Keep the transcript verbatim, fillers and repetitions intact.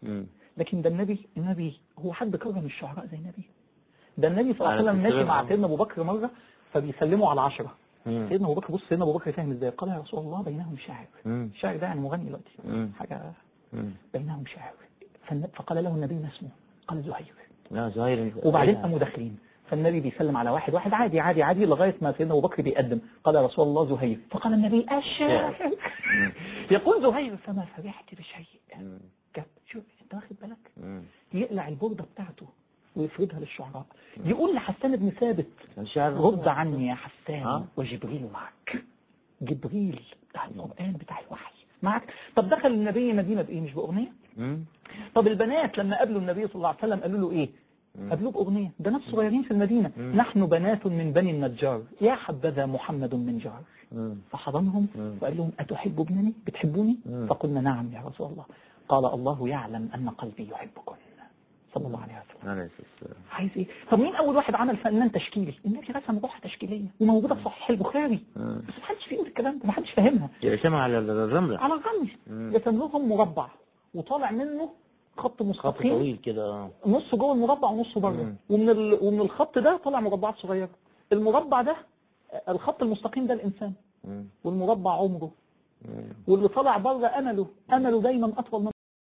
لكن ده النبي النبي هو حد كرم الشعراء زي النبي؟ ده النبي صلى الله عليه وسلم ماشي مع سيدنا ابو بكر مره فبيسلموا على عشرة. سيدنا ابو بكر بص سيدنا ابو بكر فاهم ازاي؟ قال يا رسول الله بينهم شاعر. الشاعر ده يعني مغني دلوقتي حاجه بينهم شاعر. فقال له النبي ما اسمه؟ قال زهير. لا زهير. وبعدين قاموا داخلين فالنبي بيسلم على واحد واحد عادي عادي عادي لغايه ما سيدنا ابو بكر بيقدم قال يا رسول الله زهير. فقال النبي الشاعر. يقول زهير فما فرحت بشيء. شوف انت واخد بالك؟ يقلع البرده بتاعته ويفردها للشعراء. يقول لحسان بن ثابت رد عني يا حسان وجبريل معك. جبريل بتاع القرآن بتاع الوحي معك. طب دخل النبي مدينة بإيه؟ مش بأغنية؟ طب البنات لما قابلوا النبي صلى الله عليه وسلم قالوا له إيه؟ قابلوه بأغنية. ده ناس صغيرين في المدينة. نحن بنات من بني النجار يا حبذا محمد من جار. فحضنهم وقال لهم أتحب ابنني؟ بتحبوني؟ فقلنا نعم يا رسول الله. قال الله يعلم أن قلبي يحبكم صلى الله عليه وسلم. عايز ايه؟ طب مين اول واحد عمل فنان تشكيلي؟ النبي رسم روحه تشكيليه وموجوده في صحيح البخاري. بس ما حدش بيقول الكلام ده، ما حدش فاهمها. يرسمها على الرمله. على الرمل. رسم لهم مربع وطالع منه خط مستقيم. خط طويل كده. نصه جوه المربع ونصه بره. ومن ال... ومن الخط ده طالع مربعات صغيره. المربع ده الخط المستقيم ده الانسان. والمربع عمره. واللي طالع بره امله، امله دايما اطول من